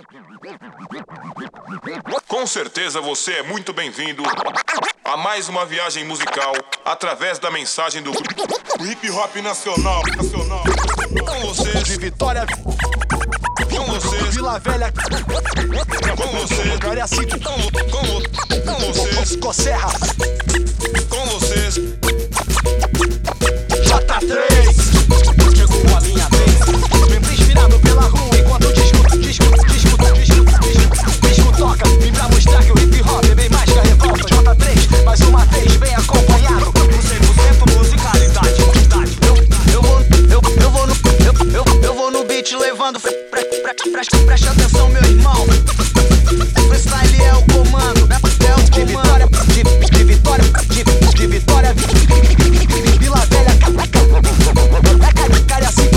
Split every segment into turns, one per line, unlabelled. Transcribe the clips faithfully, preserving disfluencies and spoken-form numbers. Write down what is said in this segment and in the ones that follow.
Com certeza você é muito bem-vindo a mais uma viagem musical através da mensagem do hip hop nacional, nacional. Com vocês,
De Vitória,
com vocês,
Vila Velha,
com vocês,
Cariacica,
com, com, com vocês,
Cosserra,
com vocês.
J três. Chegou a minha vez, sempre inspirado pela rua enquanto o disco, disco, disco, disco, disco, disco toca. Vim pra mostrar que o hip hop é bem mais que a revolta. J três, mais uma vez, bem acompanhado com cem por cento musicalidade. Eu, eu vou, eu, eu vou no, eu, eu, eu vou no beat levando pre, pre, pre, pre, preste atenção, meu irmão. Freestyle é o comando, é o de Vitória, de, de Vitória, de, de Vitória, Vila Velha, Cariacica,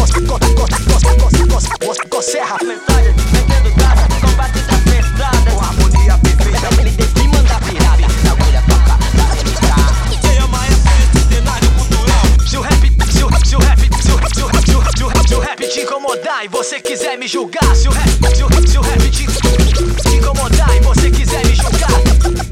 Cosserra, metade, metendo dado, combate da pesada, com harmonia perfeita, ele deve mandar virar, na agulha toca, dá de entrar. Tema é cenário cultural. Se o rap, se o, se o rap, se o, se o, se o, se o, se o rap te incomodar e você quiser me julgar, se o rap, se o, se o rap te, te incomodar e você quiser me julgar,